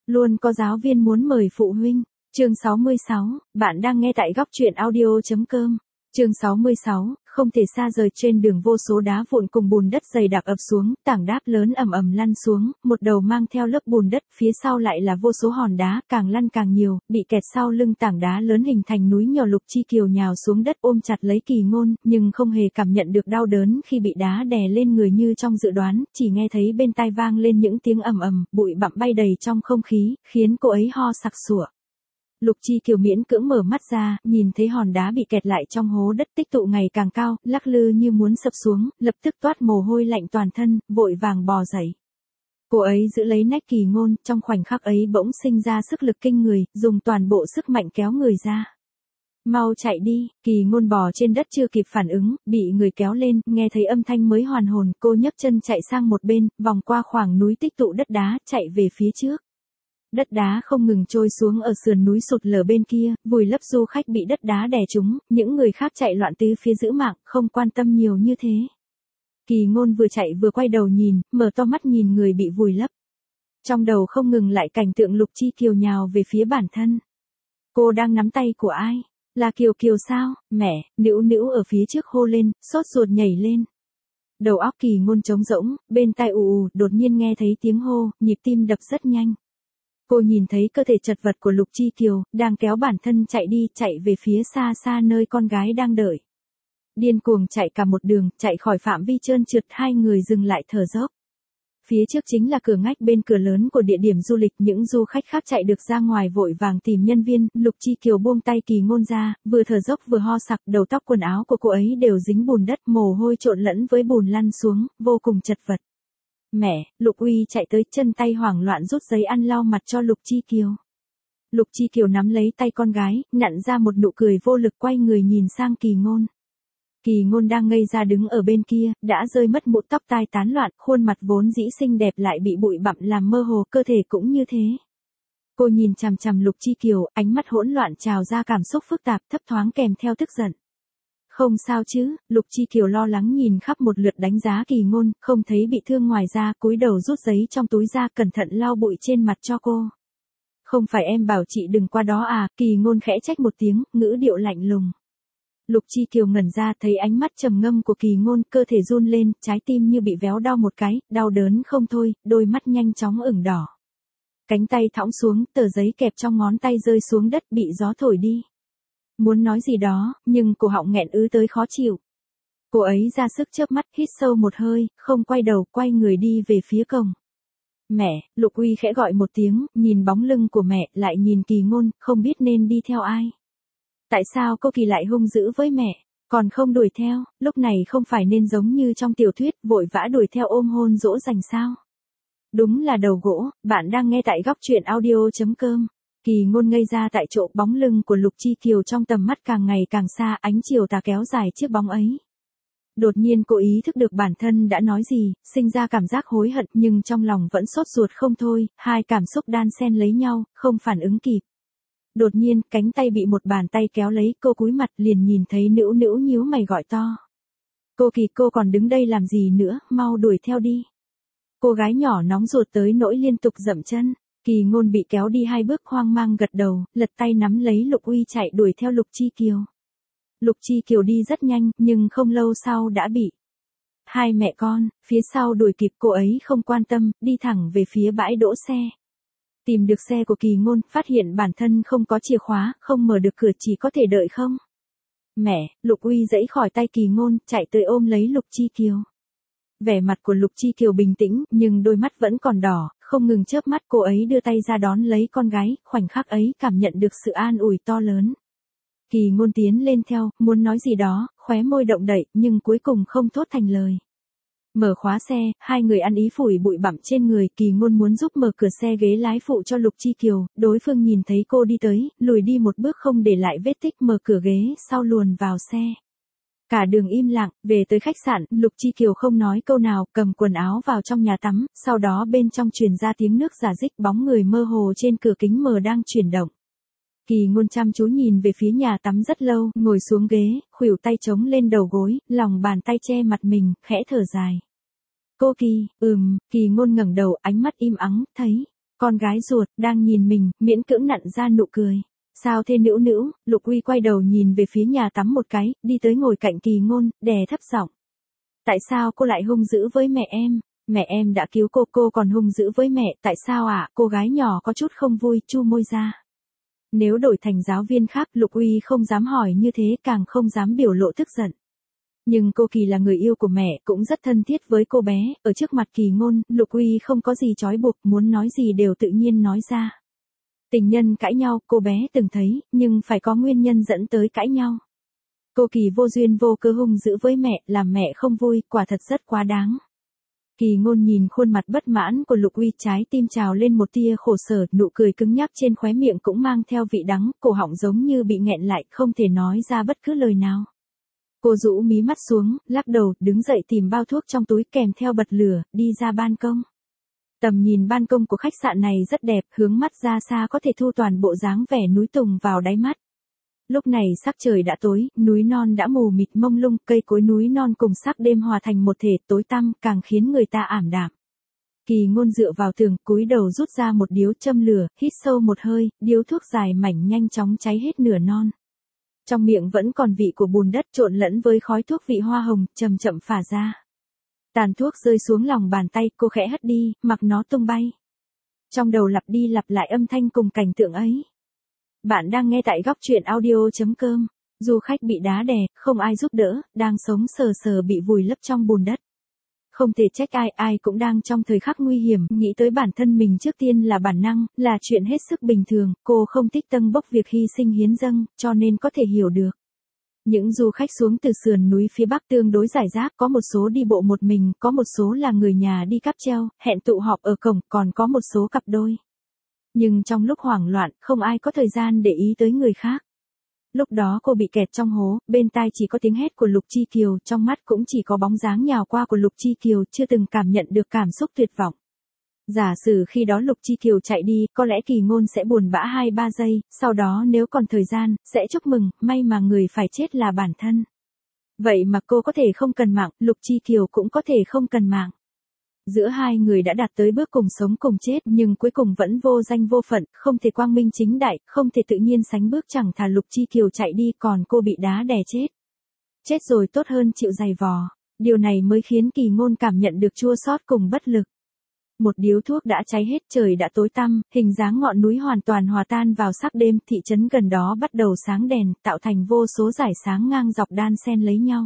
Luôn có giáo viên muốn mời phụ huynh. Chương 66, bạn đang nghe tại góc truyện audio.com. Chương 66, không thể xa rời. Trên đường vô số đá vụn cùng bùn đất dày đặc ập xuống, tảng đáp lớn ầm ầm lăn xuống, một đầu mang theo lớp bùn đất, phía sau lại là vô số hòn đá, càng lăn càng nhiều, bị kẹt sau lưng tảng đá lớn hình thành núi nhỏ. Lục Chi Kiều nhào xuống đất ôm chặt lấy Kỳ Ngôn, nhưng không hề cảm nhận được đau đớn khi bị đá đè lên người như trong dự đoán, chỉ nghe thấy bên tai vang lên những tiếng ầm ầm, bụi bặm bay đầy trong không khí, khiến cô ấy ho sặc sụa. Lục Chi Kiều miễn cưỡng mở mắt ra, nhìn thấy hòn đá bị kẹt lại trong hố đất tích tụ ngày càng cao, lắc lư như muốn sập xuống, lập tức toát mồ hôi lạnh toàn thân, vội vàng bò dậy. Cô ấy giữ lấy nách Kỳ Ngôn, trong khoảnh khắc ấy bỗng sinh ra sức lực kinh người, dùng toàn bộ sức mạnh kéo người ra. Mau chạy đi. Kỳ Ngôn bò trên đất chưa kịp phản ứng, bị người kéo lên, nghe thấy âm thanh mới hoàn hồn, cô nhấc chân chạy sang một bên, vòng qua khoảng núi tích tụ đất đá, chạy về phía trước. Đất đá không ngừng trôi xuống ở sườn núi sụt lở bên kia, vùi lấp du khách bị đất đá đè trúng, những người khác chạy loạn tứ phía giữ mạng, không quan tâm nhiều như thế. Kỳ Ngôn vừa chạy vừa quay đầu nhìn, mở to mắt nhìn người bị vùi lấp. Trong đầu không ngừng lại cảnh tượng Lục Chi Kiều nhào về phía bản thân. Cô đang nắm tay của ai? Là Kiều Kiều sao? Mẹ, Nữu Nữu ở phía trước hô lên, sốt ruột nhảy lên. Đầu óc Kỳ Ngôn trống rỗng, bên tai ù, đột nhiên nghe thấy tiếng hô, nhịp tim đập rất nhanh. Cô nhìn thấy cơ thể chật vật của Lục Chi Kiều, đang kéo bản thân chạy đi, chạy về phía xa xa nơi con gái đang đợi. Điên cuồng chạy cả một đường, chạy khỏi phạm vi trơn trượt, hai người dừng lại thở dốc. Phía trước chính là cửa ngách bên cửa lớn của địa điểm du lịch, những du khách khác chạy được ra ngoài vội vàng tìm nhân viên. Lục Chi Kiều buông tay Kỳ Ngôn ra, vừa thở dốc vừa ho sặc, đầu tóc quần áo của cô ấy đều dính bùn đất, mồ hôi trộn lẫn với bùn lăn xuống, vô cùng chật vật. Mẹ, Lục Uy chạy tới, chân tay hoảng loạn rút giấy ăn lau mặt cho Lục Chi Kiều. Lục Chi Kiều nắm lấy tay con gái, nặn ra một nụ cười vô lực, quay người nhìn sang Kỳ Ngôn. Kỳ Ngôn đang ngây ra đứng ở bên kia, đã rơi mất mũ, tóc tai tán loạn, khuôn mặt vốn dĩ xinh đẹp lại bị bụi bặm làm mơ hồ, cơ thể cũng như thế. Cô nhìn chằm chằm Lục Chi Kiều, ánh mắt hỗn loạn trào ra cảm xúc phức tạp, thấp thoáng kèm theo tức giận. Không sao chứ? Lục Chi Kiều lo lắng nhìn khắp một lượt đánh giá Kỳ Ngôn, không thấy bị thương ngoài ra, cúi đầu rút giấy trong túi ra, cẩn thận lau bụi trên mặt cho cô. Không phải em bảo chị đừng qua đó à? Kỳ Ngôn khẽ trách một tiếng, ngữ điệu lạnh lùng. Lục Chi Kiều ngẩn ra, thấy ánh mắt trầm ngâm của Kỳ Ngôn, cơ thể run lên, trái tim như bị véo đau một cái, đau đớn không thôi, đôi mắt nhanh chóng ửng đỏ. Cánh tay thõng xuống, tờ giấy kẹp trong ngón tay rơi xuống đất, bị gió thổi đi. Muốn nói gì đó, nhưng cổ họng nghẹn ứ tới khó chịu. Cô ấy ra sức chớp mắt, hít sâu một hơi, không quay đầu, quay người đi về phía cổng. Mẹ, Lục Uy khẽ gọi một tiếng, nhìn bóng lưng của mẹ, lại nhìn Kỳ Ngôn, không biết nên đi theo ai. Tại sao cô Kỳ lại hung dữ với mẹ, còn không đuổi theo, lúc này không phải nên giống như trong tiểu thuyết, vội vã đuổi theo ôm hôn dỗ dành sao? Đúng là đầu gỗ. Bạn đang nghe tại góc truyện audio.com. Kỳ Ngôn ngây ra tại chỗ, bóng lưng của Lục Chi Kiều trong tầm mắt càng ngày càng xa, ánh chiều tà kéo dài chiếc bóng ấy. Đột nhiên cô ý thức được bản thân đã nói gì, sinh ra cảm giác hối hận, nhưng trong lòng vẫn sốt ruột không thôi, hai cảm xúc đan xen lấy nhau, không phản ứng kịp. Đột nhiên, cánh tay bị một bàn tay kéo lấy, cô cúi mặt liền nhìn thấy Nữu Nữu nhíu mày gọi to. Cô Kỳ, cô còn đứng đây làm gì nữa, mau đuổi theo đi. Cô gái nhỏ nóng ruột tới nỗi liên tục dậm chân. Kỳ Ngôn bị kéo đi hai bước, hoang mang gật đầu, lật tay nắm lấy Lục Uy chạy đuổi theo Lục Chi Kiều. Lục Chi Kiều đi rất nhanh, nhưng không lâu sau đã bị hai mẹ con phía sau đuổi kịp. Cô ấy không quan tâm, đi thẳng về phía bãi đỗ xe. Tìm được xe của Kỳ Ngôn, phát hiện bản thân không có chìa khóa, không mở được cửa, chỉ có thể đợi không. Mẹ, Lục Uy giãy khỏi tay Kỳ Ngôn, chạy tới ôm lấy Lục Chi Kiều. Vẻ mặt của Lục Chi Kiều bình tĩnh, nhưng đôi mắt vẫn còn đỏ, không ngừng chớp mắt. Cô ấy đưa tay ra đón lấy con gái, khoảnh khắc ấy cảm nhận được sự an ủi to lớn. Kỳ Ngôn tiến lên theo, muốn nói gì đó, khóe môi động đậy, nhưng cuối cùng không thốt thành lời. Mở khóa xe, hai người ăn ý phủi bụi bặm trên người. Kỳ Ngôn muốn giúp mở cửa xe ghế lái phụ cho Lục Chi Kiều, đối phương nhìn thấy cô đi tới, lùi đi một bước không để lại vết tích, mở cửa ghế sau luồn vào xe. Cả đường im lặng, về tới khách sạn, Lục Chi Kiều không nói câu nào, cầm quần áo vào trong nhà tắm, sau đó bên trong truyền ra tiếng nước rả rích, bóng người mơ hồ trên cửa kính mờ đang chuyển động. Kỳ Ngôn chăm chú nhìn về phía nhà tắm rất lâu, ngồi xuống ghế, khuỷu tay chống lên đầu gối, lòng bàn tay che mặt mình, khẽ thở dài. Cô Kỳ, Kỳ Ngôn ngẩng đầu, ánh mắt im ắng, thấy Con gái ruột, đang nhìn mình, miễn cưỡng nặn ra nụ cười. Sao thế Nữu Nữu? Lục Uy quay đầu nhìn về phía nhà tắm một cái, đi tới ngồi cạnh Kỳ Ngôn, đè thấp giọng. Tại sao cô lại hung dữ với mẹ em? Mẹ em đã cứu cô còn hung dữ với mẹ, tại sao ạ? Cô gái nhỏ có chút không vui, chu môi ra. Nếu đổi thành giáo viên khác, Lục Uy không dám hỏi như thế, càng không dám biểu lộ tức giận. Nhưng cô Kỳ là người yêu của mẹ, cũng rất thân thiết với cô bé, ở trước mặt Kỳ Ngôn, Lục Uy không có gì trói buộc, muốn nói gì đều tự nhiên nói ra. Tình nhân cãi nhau, cô bé từng thấy, nhưng phải có nguyên nhân dẫn tới cãi nhau. Cô Kỳ vô duyên vô cớ hung dữ với mẹ, làm mẹ không vui, quả thật rất quá đáng. Kỳ Ngôn nhìn khuôn mặt bất mãn của Lục Uy, trái tim trào lên một tia khổ sở, nụ cười cứng nhắc trên khóe miệng cũng mang theo vị đắng, cổ họng giống như bị nghẹn lại, không thể nói ra bất cứ lời nào. Cô rũ mí mắt xuống, lắc đầu, đứng dậy tìm bao thuốc trong túi kèm theo bật lửa, đi ra ban công. Tầm nhìn ban công của khách sạn này rất đẹp, hướng mắt ra xa có thể thu toàn bộ dáng vẻ núi Tùng vào đáy mắt. Lúc này sắc trời đã tối, núi non đã mù mịt mông lung, cây cối núi non cùng sắc đêm hòa thành một thể tối tăm, càng khiến người ta ảm đạm. Kỳ Ngôn dựa vào tường, cúi đầu rút ra một điếu châm lửa, hít sâu một hơi, điếu thuốc dài mảnh nhanh chóng cháy hết nửa non. Trong miệng vẫn còn vị của bùn đất trộn lẫn với khói thuốc vị hoa hồng, chậm chậm phả ra. Tàn thuốc rơi xuống lòng bàn tay, cô khẽ hất đi, mặc nó tung bay. Trong đầu lặp đi lặp lại âm thanh cùng cảnh tượng ấy. Bạn đang nghe tại góc truyện audio.com. Du khách bị đá đè, không ai giúp đỡ, đang sống sờ sờ bị vùi lấp trong bùn đất. Không thể trách ai, ai cũng đang trong thời khắc nguy hiểm, nghĩ tới bản thân mình trước tiên là bản năng, là chuyện hết sức bình thường, cô không thích tâng bốc việc hy sinh hiến dâng, cho nên có thể hiểu được. Những du khách xuống từ sườn núi phía bắc tương đối rải rác, có một số đi bộ một mình, có một số là người nhà đi cáp treo, hẹn tụ họp ở cổng, còn có một số cặp đôi. Nhưng trong lúc hoảng loạn, không ai có thời gian để ý tới người khác. Lúc đó cô bị kẹt trong hố, bên tai chỉ có tiếng hét của Lục Chi Kiều, trong mắt cũng chỉ có bóng dáng nhào qua của Lục Chi Kiều, chưa từng cảm nhận được cảm xúc tuyệt vọng. Giả sử khi đó Lục Chi Kiều chạy đi, có lẽ Kỳ Ngôn sẽ buồn bã 2-3 giây, sau đó nếu còn thời gian, sẽ chúc mừng, may mà người phải chết là bản thân. Vậy mà cô có thể không cần mạng, Lục Chi Kiều cũng có thể không cần mạng. Giữa hai người đã đạt tới bước cùng sống cùng chết, nhưng cuối cùng vẫn vô danh vô phận, không thể quang minh chính đại, không thể tự nhiên sánh bước, chẳng thà Lục Chi Kiều chạy đi, còn cô bị đá đè chết. Chết rồi tốt hơn chịu giày vò. Điều này mới khiến Kỳ Ngôn cảm nhận được chua xót cùng bất lực. Một điếu thuốc đã cháy hết, trời đã tối tăm, hình dáng ngọn núi hoàn toàn hòa tan vào sắc đêm, thị trấn gần đó bắt đầu sáng đèn, tạo thành vô số dải sáng ngang dọc đan xen lấy nhau.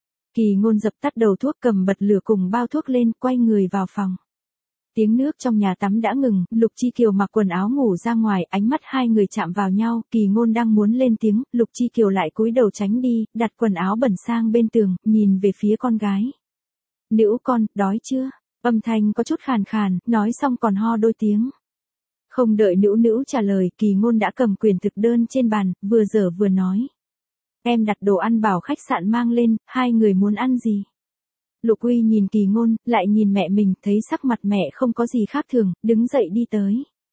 Kỳ Ngôn dập tắt đầu thuốc, cầm bật lửa cùng bao thuốc lên, quay người vào phòng. Tiếng nước trong nhà tắm đã ngừng, Lục Chi Kiều mặc quần áo ngủ ra ngoài, ánh mắt hai người chạm vào nhau, Kỳ Ngôn đang muốn lên tiếng, Lục Chi Kiều lại cúi đầu tránh đi, đặt quần áo bẩn sang bên tường, nhìn về phía con gái. Nữu con, đói chưa? Âm thanh có chút khàn khàn, nói xong còn ho đôi tiếng. Không đợi Nữu Nữu trả lời, Kỳ Ngôn đã cầm quyển thực đơn trên bàn, vừa dở vừa nói. Em đặt đồ ăn bảo khách sạn mang lên, hai người muốn ăn gì? Lục Uy nhìn Kỳ Ngôn, lại nhìn mẹ mình, thấy sắc mặt mẹ không có gì khác thường, đứng dậy đi tới.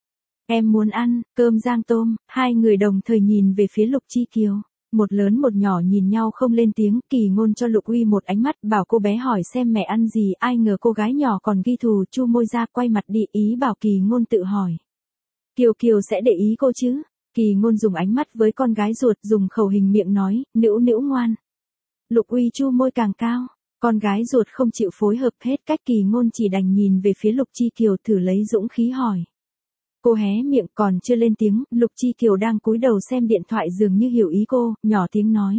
Em muốn ăn, cơm rang tôm, hai người đồng thời nhìn về phía Lục Chi Kiều. Một lớn một nhỏ nhìn nhau không lên tiếng, Kỳ Ngôn cho Lục Uy một ánh mắt, bảo cô bé hỏi xem mẹ ăn gì, ai ngờ cô gái nhỏ còn ghi thù, chu môi ra, quay mặt đi, ý bảo Kỳ Ngôn tự hỏi. Kiều Kiều sẽ để ý cô chứ? Kỳ Ngôn dùng ánh mắt với con gái ruột, dùng khẩu hình miệng nói, Nữu Nữu ngoan. Lục Uy chu môi càng cao, con gái ruột không chịu phối hợp, hết cách Kỳ Ngôn chỉ đành nhìn về phía Lục Chi Kiều, thử lấy dũng khí hỏi. Cô hé miệng, còn chưa lên tiếng, Lục Chi Kiều đang cúi đầu xem điện thoại dường như hiểu ý cô, nhỏ tiếng nói.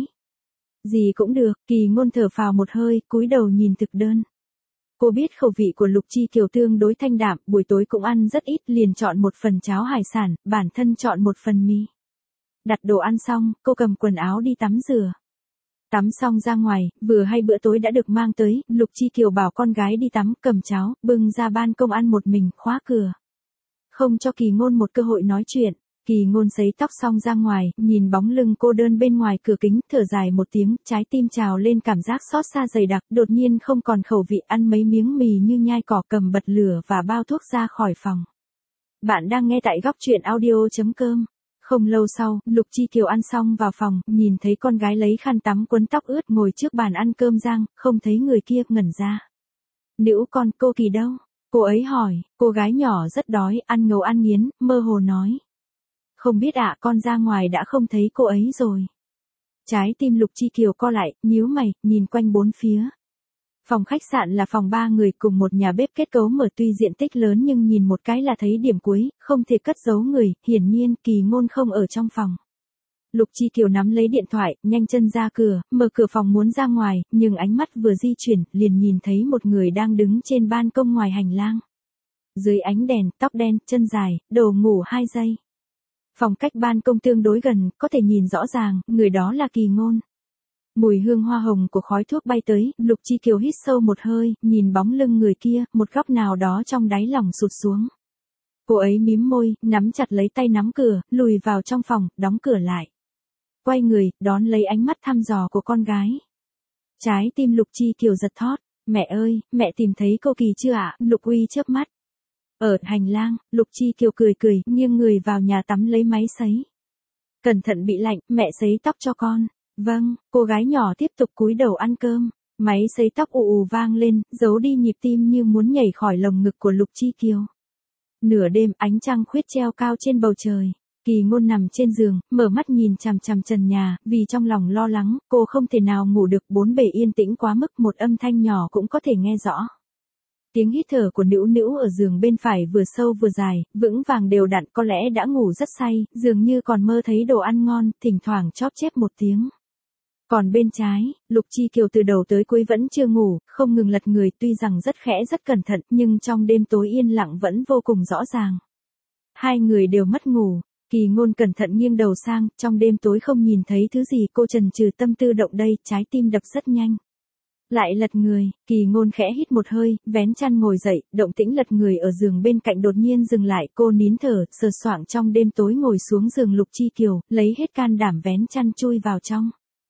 Gì cũng được, Kỳ Ngôn thở phào một hơi, cúi đầu nhìn thực đơn. Cô biết khẩu vị của Lục Chi Kiều tương đối thanh đạm, buổi tối cũng ăn rất ít, liền chọn một phần cháo hải sản, bản thân chọn một phần mì. Đặt đồ ăn xong, cô cầm quần áo đi tắm rửa. Tắm xong ra ngoài, vừa hay bữa tối đã được mang tới, Lục Chi Kiều bảo con gái đi tắm, cầm cháo, bưng ra ban công ăn một mình, khóa cửa. Không cho Kỳ Ngôn một cơ hội nói chuyện, Kỳ Ngôn sấy tóc xong ra ngoài, nhìn bóng lưng cô đơn bên ngoài cửa kính, thở dài một tiếng, trái tim trào lên cảm giác xót xa dày đặc, đột nhiên không còn khẩu vị, ăn mấy miếng mì như nhai cỏ, cầm bật lửa và bao thuốc ra khỏi phòng. Bạn đang nghe tại góc truyện audio.com. Không lâu sau, Lục Chi Kiều ăn xong vào phòng, nhìn thấy con gái lấy khăn tắm quấn tóc ướt ngồi trước bàn ăn cơm rang, không thấy người kia, ngẩn ra. Nữu con, cô Kỳ đâu? Cô ấy hỏi, cô gái nhỏ rất đói, ăn ngấu ăn nghiến, mơ hồ nói. Không biết ạ, con ra ngoài đã không thấy cô ấy rồi. Trái tim Lục Chi Kiều co lại, nhíu mày, nhìn quanh bốn phía. Phòng khách sạn là phòng 3 người cùng một nhà bếp kết cấu mở, tuy diện tích lớn nhưng nhìn một cái là thấy điểm cuối, không thể cất giấu người, hiển nhiên Kỳ Ngôn không ở trong phòng. Lục Chi Kiều nắm lấy điện thoại, nhanh chân ra cửa, mở cửa phòng muốn ra ngoài, nhưng ánh mắt vừa di chuyển, liền nhìn thấy một người đang đứng trên ban công ngoài hành lang. Dưới ánh đèn, tóc đen, chân dài, đồ ngủ 2 giây. Phòng cách ban công tương đối gần, có thể nhìn rõ ràng, người đó là Kỳ Ngôn. Mùi hương hoa hồng của khói thuốc bay tới, Lục Chi Kiều hít sâu một hơi, nhìn bóng lưng người kia, một góc nào đó trong đáy lòng sụt xuống. Cô ấy mím môi, nắm chặt lấy tay nắm cửa, lùi vào trong phòng, đóng cửa lại. Quay người, đón lấy ánh mắt thăm dò của con gái. Trái tim Lục Chi Kiều giật thót. Mẹ ơi, mẹ tìm thấy cô Kỳ chưa ạ? Lục Uy chớp mắt. Ở hành lang, Lục Chi Kiều cười cười, nghiêng người vào nhà tắm lấy máy sấy. Cẩn thận bị lạnh, mẹ sấy tóc cho con. Vâng, cô gái nhỏ tiếp tục cúi đầu ăn cơm. Máy sấy tóc ù ù vang lên, giấu đi nhịp tim như muốn nhảy khỏi lồng ngực của Lục Chi Kiều. Nửa đêm, ánh trăng khuyết treo cao trên bầu trời. Kỳ Ngôn nằm trên giường, mở mắt nhìn chằm chằm trần nhà, vì trong lòng lo lắng, cô không thể nào ngủ được, bốn bề yên tĩnh quá mức, một âm thanh nhỏ cũng có thể nghe rõ. Tiếng hít thở của Nữu Nữu ở giường bên phải vừa sâu vừa dài, vững vàng đều đặn, có lẽ đã ngủ rất say, dường như còn mơ thấy đồ ăn ngon, thỉnh thoảng chóp chép một tiếng. Còn bên trái, Lục Chi Kiều từ đầu tới cuối vẫn chưa ngủ, không ngừng lật người, tuy rằng rất khẽ rất cẩn thận, nhưng trong đêm tối yên lặng vẫn vô cùng rõ ràng. Hai người đều mất ngủ. Kỳ Ngôn cẩn thận nghiêng đầu sang, trong đêm tối không nhìn thấy thứ gì, cô chần chừ, tâm tư động đây, trái tim đập rất nhanh. Lại lật người, Kỳ Ngôn khẽ hít một hơi, vén chăn ngồi dậy, động tĩnh lật người ở giường bên cạnh đột nhiên dừng lại, cô nín thở, sờ soạng trong đêm tối ngồi xuống giường Lục Chi Kiều, lấy hết can đảm vén chăn chui vào trong.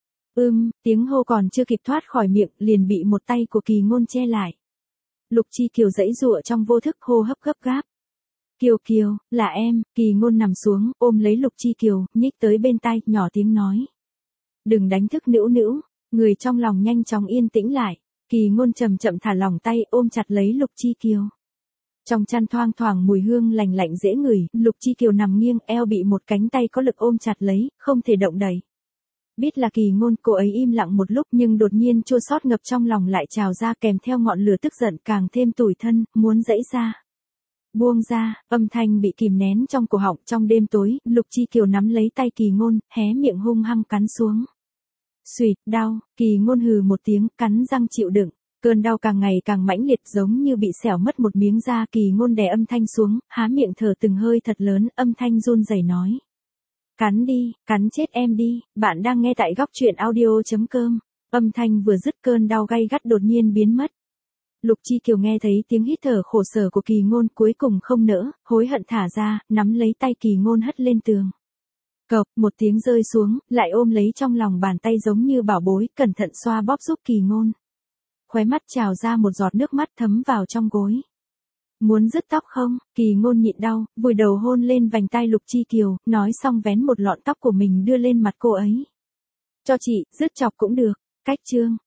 Tiếng hô còn chưa kịp thoát khỏi miệng, liền bị một tay của Kỳ Ngôn che lại. Lục Chi Kiều giãy giụa trong vô thức, hô hấp gấp gáp. Kiều Kiều, là em. Kỳ Ngôn nằm xuống, ôm lấy Lục Chi Kiều, nhích tới bên tai, nhỏ tiếng nói. Đừng đánh thức Nữu Nữu. Người trong lòng nhanh chóng yên tĩnh lại. Kỳ Ngôn chậm chậm thả lỏng tay, ôm chặt lấy Lục Chi Kiều. Trong chăn thoang thoảng mùi hương lành lạnh dễ ngửi, Lục Chi Kiều nằm nghiêng, eo bị một cánh tay có lực ôm chặt lấy, không thể động đậy. Biết là Kỳ Ngôn, cô ấy im lặng một lúc, nhưng đột nhiên chua xót ngập trong lòng lại trào ra, kèm theo ngọn lửa tức giận càng thêm tủi thân, muốn giãy ra. Buông ra, âm thanh bị kìm nén trong cổ họng. Trong đêm tối, Lục Chi Kiều nắm lấy tay Kỳ Ngôn, hé miệng hung hăng cắn xuống. Xuỵt, đau. Kỳ Ngôn hừ một tiếng, cắn răng chịu đựng. Cơn đau càng ngày càng mãnh liệt, giống như bị xẻo mất một miếng da. Kỳ Ngôn đè âm thanh xuống, há miệng thở từng hơi thật lớn, âm thanh run rẩy nói. Cắn đi, cắn chết em đi. Bạn đang nghe tại góc truyện audio.com. Âm thanh vừa dứt, cơn đau gay gắt đột nhiên biến mất. Lục Chi Kiều nghe thấy tiếng hít thở khổ sở của Kỳ Ngôn, cuối cùng không nỡ, hối hận thả ra, nắm lấy tay Kỳ Ngôn hất lên tường. Cộc, một tiếng rơi xuống, lại ôm lấy trong lòng bàn tay giống như bảo bối, cẩn thận xoa bóp giúp Kỳ Ngôn. Khóe mắt trào ra một giọt nước mắt thấm vào trong gối. Muốn rứt tóc không? Kỳ Ngôn nhịn đau, vùi đầu hôn lên vành tai Lục Chi Kiều, nói xong vén một lọn tóc của mình đưa lên mặt cô ấy. Cho chị, rứt chọc cũng được. Cách chương.